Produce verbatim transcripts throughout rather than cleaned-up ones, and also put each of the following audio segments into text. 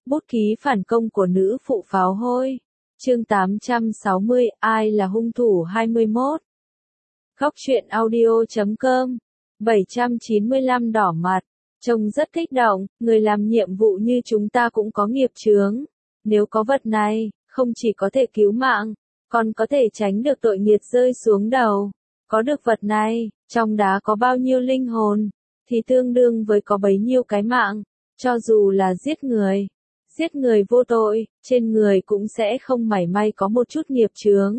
Bút ký phản công của nữ phụ pháo hôi. Chương tám trăm sáu mươi, ai là hung thủ hai mươi mốt. Góc truyện audio chấm com. bảy trăm chín mươi lăm đỏ mặt. Trông rất kích động, người làm nhiệm vụ như chúng ta cũng có nghiệp chướng. Nếu có vật này, không chỉ có thể cứu mạng, còn có thể tránh được tội nghiệt rơi xuống đầu. Có được vật này, trong đá có bao nhiêu linh hồn, thì tương đương với có bấy nhiêu cái mạng. Cho dù là giết người, giết người vô tội, trên người cũng sẽ không mảy may có một chút nghiệp chướng.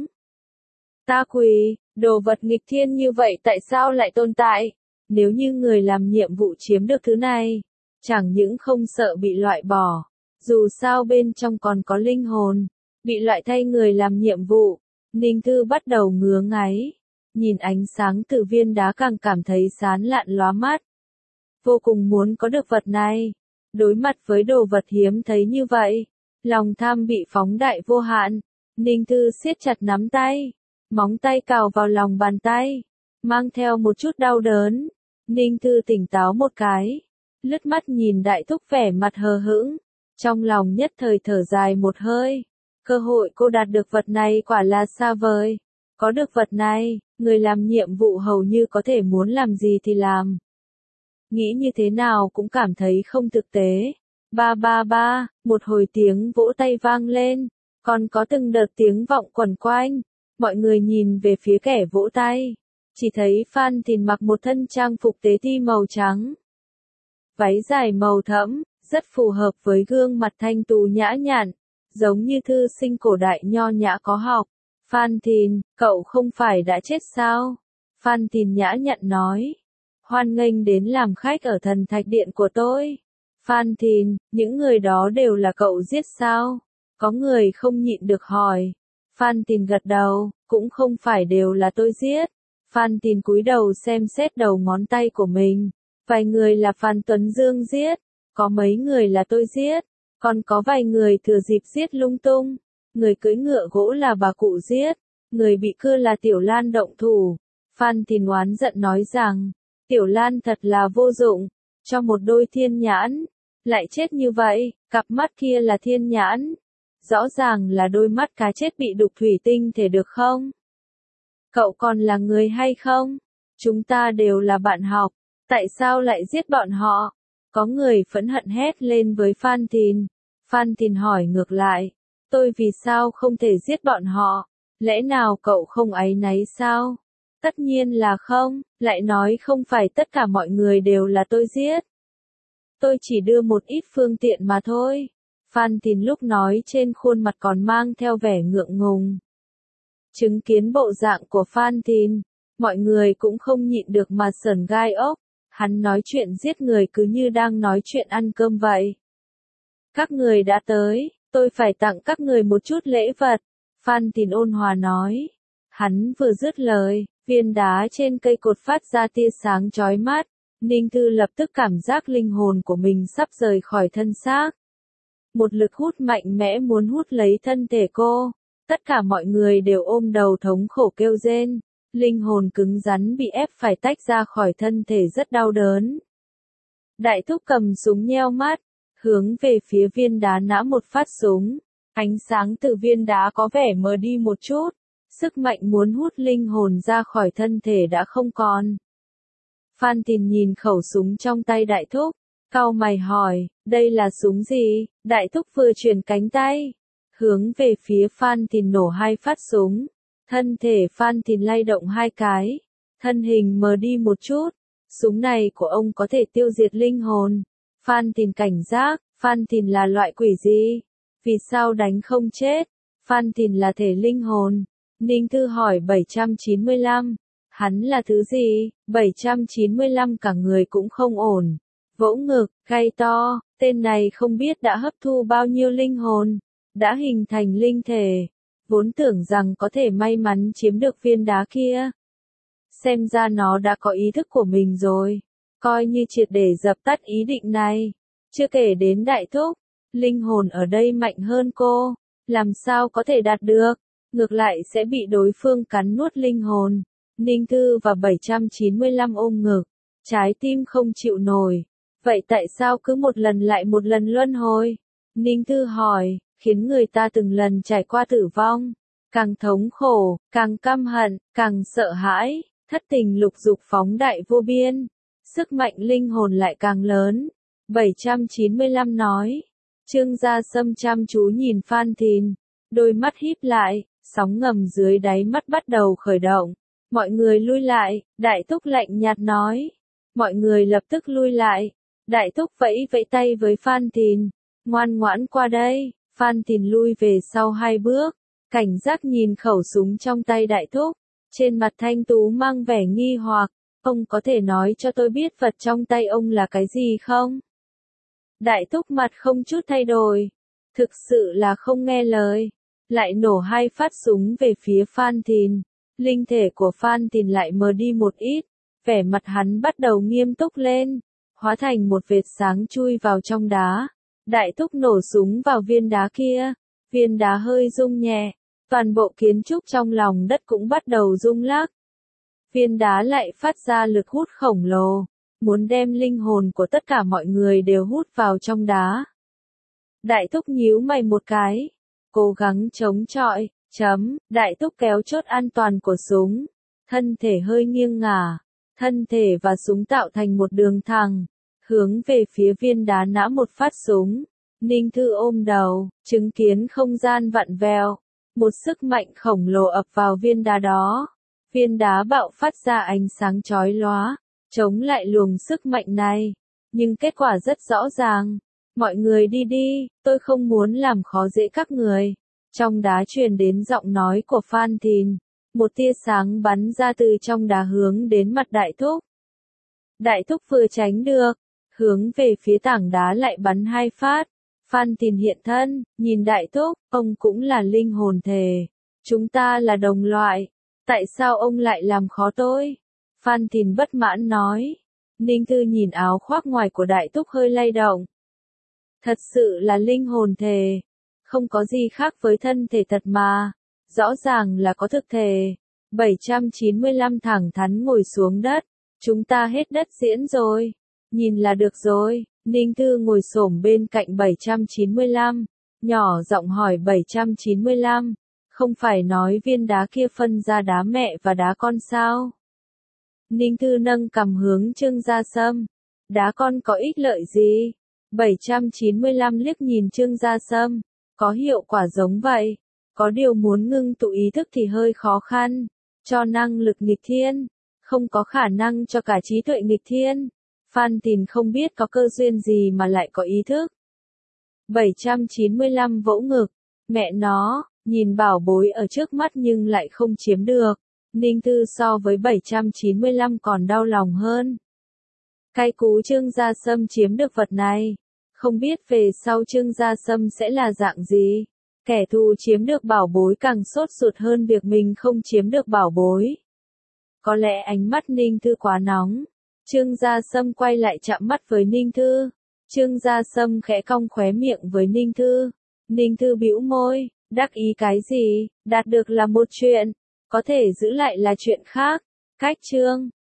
Ta quỳ, đồ vật nghịch thiên như vậy tại sao lại tồn tại? Nếu như người làm nhiệm vụ chiếm được thứ này, chẳng những không sợ bị loại bỏ, dù sao bên trong còn có linh hồn, bị loại thay người làm nhiệm vụ. Ninh Thư bắt đầu ngứa ngáy, nhìn ánh sáng từ viên đá càng cảm thấy sán lạn lóa mắt. Vô cùng muốn có được vật này. Đối mặt với đồ vật hiếm thấy như vậy, lòng tham bị phóng đại vô hạn. Ninh Thư siết chặt nắm tay, móng tay cào vào lòng bàn tay, mang theo một chút đau đớn. Ninh Thư tỉnh táo một cái, lướt mắt nhìn Đại Thúc vẻ mặt hờ hững, trong lòng nhất thời thở dài một hơi. Cơ hội cô đạt được vật này quả là xa vời. Có được vật này, người làm nhiệm vụ hầu như có thể muốn làm gì thì làm. Nghĩ như thế nào cũng cảm thấy không thực tế. Ba ba ba, một hồi tiếng vỗ tay vang lên, còn có từng đợt tiếng vọng quẩn quanh. Mọi người nhìn về phía kẻ vỗ tay, chỉ thấy Phan Thìn mặc một thân trang phục tế thi màu trắng. Váy dài màu thẫm, rất phù hợp với gương mặt thanh tú nhã nhặn, giống như thư sinh cổ đại nho nhã có học. Phan Thìn, cậu không phải đã chết sao? Phan Thìn nhã nhặn nói. Hoan nghênh đến làm khách ở thần thạch điện của tôi. Phan Thìn, những người đó đều là cậu giết sao? Có người không nhịn được hỏi. Phan Thìn gật đầu, cũng không phải đều là tôi giết. Phan Thìn cúi đầu xem xét đầu ngón tay của mình. Vài người là Phan Tuấn Dương giết, có mấy người là tôi giết, còn có vài người thừa dịp giết lung tung. Người cưỡi ngựa gỗ là bà cụ giết, người bị cưa là Tiểu Lan động thủ. Phan Thìn oán giận nói rằng, Tiểu Lan thật là vô dụng, cho một đôi thiên nhãn, lại chết như vậy, cặp mắt kia là thiên nhãn. Rõ ràng là đôi mắt cá chết bị đục thủy tinh thể được không? Cậu còn là người hay không? Chúng ta đều là bạn học, tại sao lại giết bọn họ? Có người phẫn hận hét lên với Phan Thìn. Phan Thìn hỏi ngược lại, tôi vì sao không thể giết bọn họ? Lẽ nào cậu không áy náy sao? Tất nhiên là không, lại nói không phải tất cả mọi người đều là tôi giết. Tôi chỉ đưa một ít phương tiện mà thôi. Phan Thìn lúc nói trên khuôn mặt còn mang theo vẻ ngượng ngùng. Chứng kiến bộ dạng của Phan Thìn, mọi người cũng không nhịn được mà sởn gai ốc. Hắn nói chuyện giết người cứ như đang nói chuyện ăn cơm vậy. Các người đã tới, tôi phải tặng các người một chút lễ vật. Phan Thìn ôn hòa nói. Hắn vừa dứt lời, viên đá trên cây cột phát ra tia sáng chói mắt. Ninh Thư lập tức cảm giác linh hồn của mình sắp rời khỏi thân xác. Một lực hút mạnh mẽ muốn hút lấy thân thể cô. Tất cả mọi người đều ôm đầu thống khổ kêu rên. Linh hồn cứng rắn bị ép phải tách ra khỏi thân thể rất đau đớn. Đại Thúc cầm súng nheo mắt, hướng về phía viên đá nã một phát súng. Ánh sáng từ viên đá có vẻ mờ đi một chút. Sức mạnh muốn hút linh hồn ra khỏi thân thể đã không còn. Phan Thìn nhìn khẩu súng trong tay Đại Thúc, cau mày hỏi, đây là súng gì? Đại Thúc vừa chuyển cánh tay, hướng về phía Phan Thìn nổ hai phát súng. Thân thể Phan Thìn lay động hai cái, thân hình mờ đi một chút. Súng này của ông có thể tiêu diệt linh hồn. Phan Thìn cảnh giác, Phan Thìn là loại quỷ gì? Vì sao đánh không chết? Phan Thìn là thể linh hồn. Ninh Thư hỏi bảy trăm chín mươi lăm. Hắn là thứ gì? bảy trăm chín mươi lăm cả người cũng không ổn. Vỗ ngực, gai to, tên này không biết đã hấp thu bao nhiêu linh hồn, đã hình thành linh thể. Vốn tưởng rằng có thể may mắn chiếm được viên đá kia. Xem ra nó đã có ý thức của mình rồi. Coi như triệt để dập tắt ý định này. Chưa kể đến Đại Thúc, linh hồn ở đây mạnh hơn cô. Làm sao có thể đạt được? Ngược lại sẽ bị đối phương cắn nuốt linh hồn. Ninh Thư và bảy trăm chín mươi lăm ôm ngực. Trái tim không chịu nổi. Vậy tại sao cứ một lần lại một lần luân hồi? Ninh Thư hỏi, khiến người ta từng lần trải qua tử vong, càng thống khổ, càng căm hận, càng sợ hãi, thất tình lục dục phóng đại vô biên, sức mạnh linh hồn lại càng lớn. bảy trăm chín mươi lăm nói, Trương Gia Sâm chăm chú nhìn Phan Thìn, đôi mắt híp lại, sóng ngầm dưới đáy mắt bắt đầu khởi động. Mọi người lui lại, Đại Thúc lạnh nhạt nói. Mọi người lập tức lui lại. Đại Thúc vẫy vẫy tay với Phan Thìn, ngoan ngoãn qua đây. Phan Thìn lui về sau hai bước, cảnh giác nhìn khẩu súng trong tay Đại Thúc. Trên mặt Thanh Tú mang vẻ nghi hoặc, ông có thể nói cho tôi biết vật trong tay ông là cái gì không? Đại Thúc mặt không chút thay đổi, thực sự là không nghe lời, lại nổ hai phát súng về phía Phan Thìn. Linh thể của Phan Thìn lại mờ đi một ít, vẻ mặt hắn bắt đầu nghiêm túc lên, hóa thành một vệt sáng chui vào trong đá. Đại Thúc nổ súng vào viên đá kia, viên đá hơi rung nhẹ, toàn bộ kiến trúc trong lòng đất cũng bắt đầu rung lắc. Viên đá lại phát ra lực hút khổng lồ, muốn đem linh hồn của tất cả mọi người đều hút vào trong đá. Đại Thúc nhíu mày một cái, cố gắng chống chọi, chấm, Đại Thúc kéo chốt an toàn của súng, thân thể hơi nghiêng ngả, thân thể và súng tạo thành một đường thẳng, hướng về phía viên đá nã một phát súng. Ninh Thư ôm đầu, chứng kiến không gian vặn vẹo, một sức mạnh khổng lồ ập vào viên đá đó. Viên đá bạo phát ra ánh sáng chói lóa, chống lại luồng sức mạnh này, nhưng kết quả rất rõ ràng. Mọi người đi đi, tôi không muốn làm khó dễ các người. Trong đá truyền đến giọng nói của Phan Thìn, một tia sáng bắn ra từ trong đá hướng đến mặt Đại Thúc. Đại Thúc vừa tránh được, hướng về phía tảng đá lại bắn hai phát. Phan Thìn hiện thân, nhìn Đại Thúc, ông cũng là linh hồn thể. Chúng ta là đồng loại, tại sao ông lại làm khó tôi? Phan Thìn bất mãn nói. Ninh Thư nhìn áo khoác ngoài của Đại Thúc hơi lay động. Thật sự là linh hồn thể, không có gì khác với thân thể thật mà, rõ ràng là có thực thể. bảy trăm chín mươi lăm thẳng thắn ngồi xuống đất, chúng ta hết đất diễn rồi, nhìn là được rồi. Ninh Thư ngồi xổm bên cạnh bảy trăm chín mươi lăm, nhỏ giọng hỏi bảy trăm chín mươi lăm, không phải nói viên đá kia phân ra đá mẹ và đá con sao? Ninh Thư nâng cằm hướng Trương Gia Sâm, đá con có ích lợi gì? bảy trăm chín mươi lăm liếc nhìn Trương Gia Sâm, có hiệu quả giống vậy, có điều muốn ngưng tụ ý thức thì hơi khó khăn, cho năng lực nghịch thiên, không có khả năng cho cả trí tuệ nghịch thiên. Phan Thìn không biết có cơ duyên gì mà lại có ý thức. bảy trăm chín mươi lăm vỗ ngực, mẹ nó, nhìn bảo bối ở trước mắt nhưng lại không chiếm được. Ninh Thư so với bảy trăm chín mươi lăm còn đau lòng hơn. Cay cú Trương Gia Sâm chiếm được vật này, không biết về sau Trương Gia Sâm sẽ là dạng gì. Kẻ thù chiếm được bảo bối càng sốt ruột hơn việc mình không chiếm được bảo bối. Có lẽ ánh mắt Ninh Thư quá nóng. Trương Gia Sâm quay lại chạm mắt với Ninh Thư. Trương Gia Sâm khẽ cong khóe miệng với Ninh Thư. Ninh Thư bĩu môi, đắc ý cái gì, đạt được là một chuyện, có thể giữ lại là chuyện khác. Cách chương